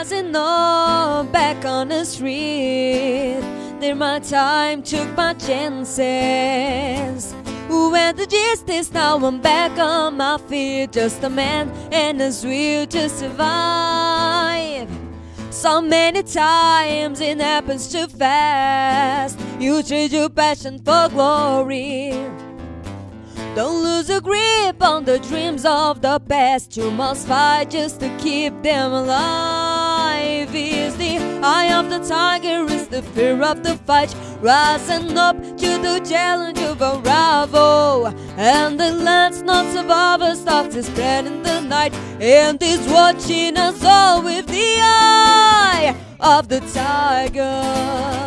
Rising up back on the street, did my time, took my chances. When the gist is now I'm back on my feet, just a man and his will to survive. So many times it happens too fast. You trade your passion for glory. Don't lose a grip on the dreams of the past. You must fight just to keep them alive. Is the eye of the tiger, is the fear of the fight, rising up to the challenge of a rival. And the land's not survivors start to spread in the night, and is watching us all with the eye of the tiger.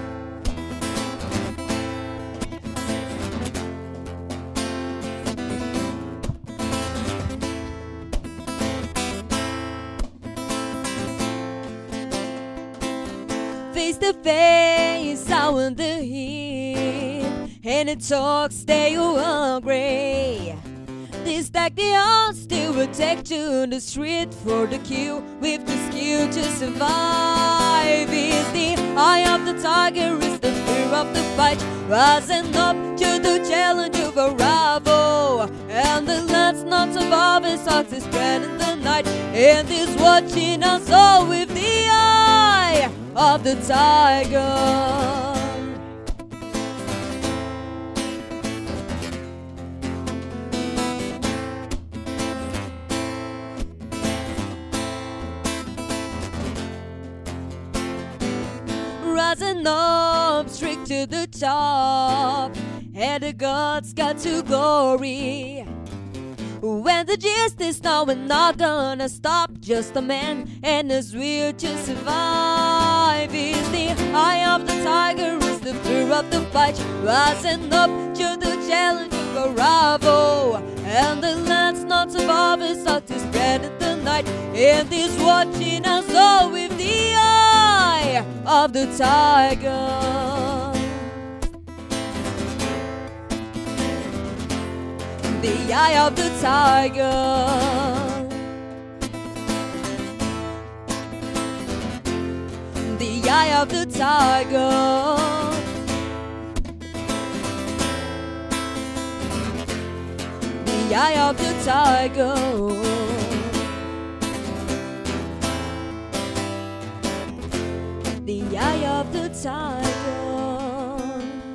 Face to face, out in the heat, and it talks, they are hungry. They stack the odds, they will take to the street for the kill, with the skill to survive. Is the eye of the tiger, is the fear of the fight, rising up to the challenge of a rival. And the land's not surviving, starts to spread in the night, and is watching us all with the eye of the tiger. Rising up straight to the top, and the gods got to glory. When the gist is now, we're not gonna stop. Just a man and his will to survive. Is the eye of the tiger, is the fear of the fight, rising up to the challenge of a rival. And the land's not surviving, start to spread in the night, and is watching us all with the eye of the tiger. The eye of the tiger. The eye of the tiger. The eye of the tiger. The eye of the tiger.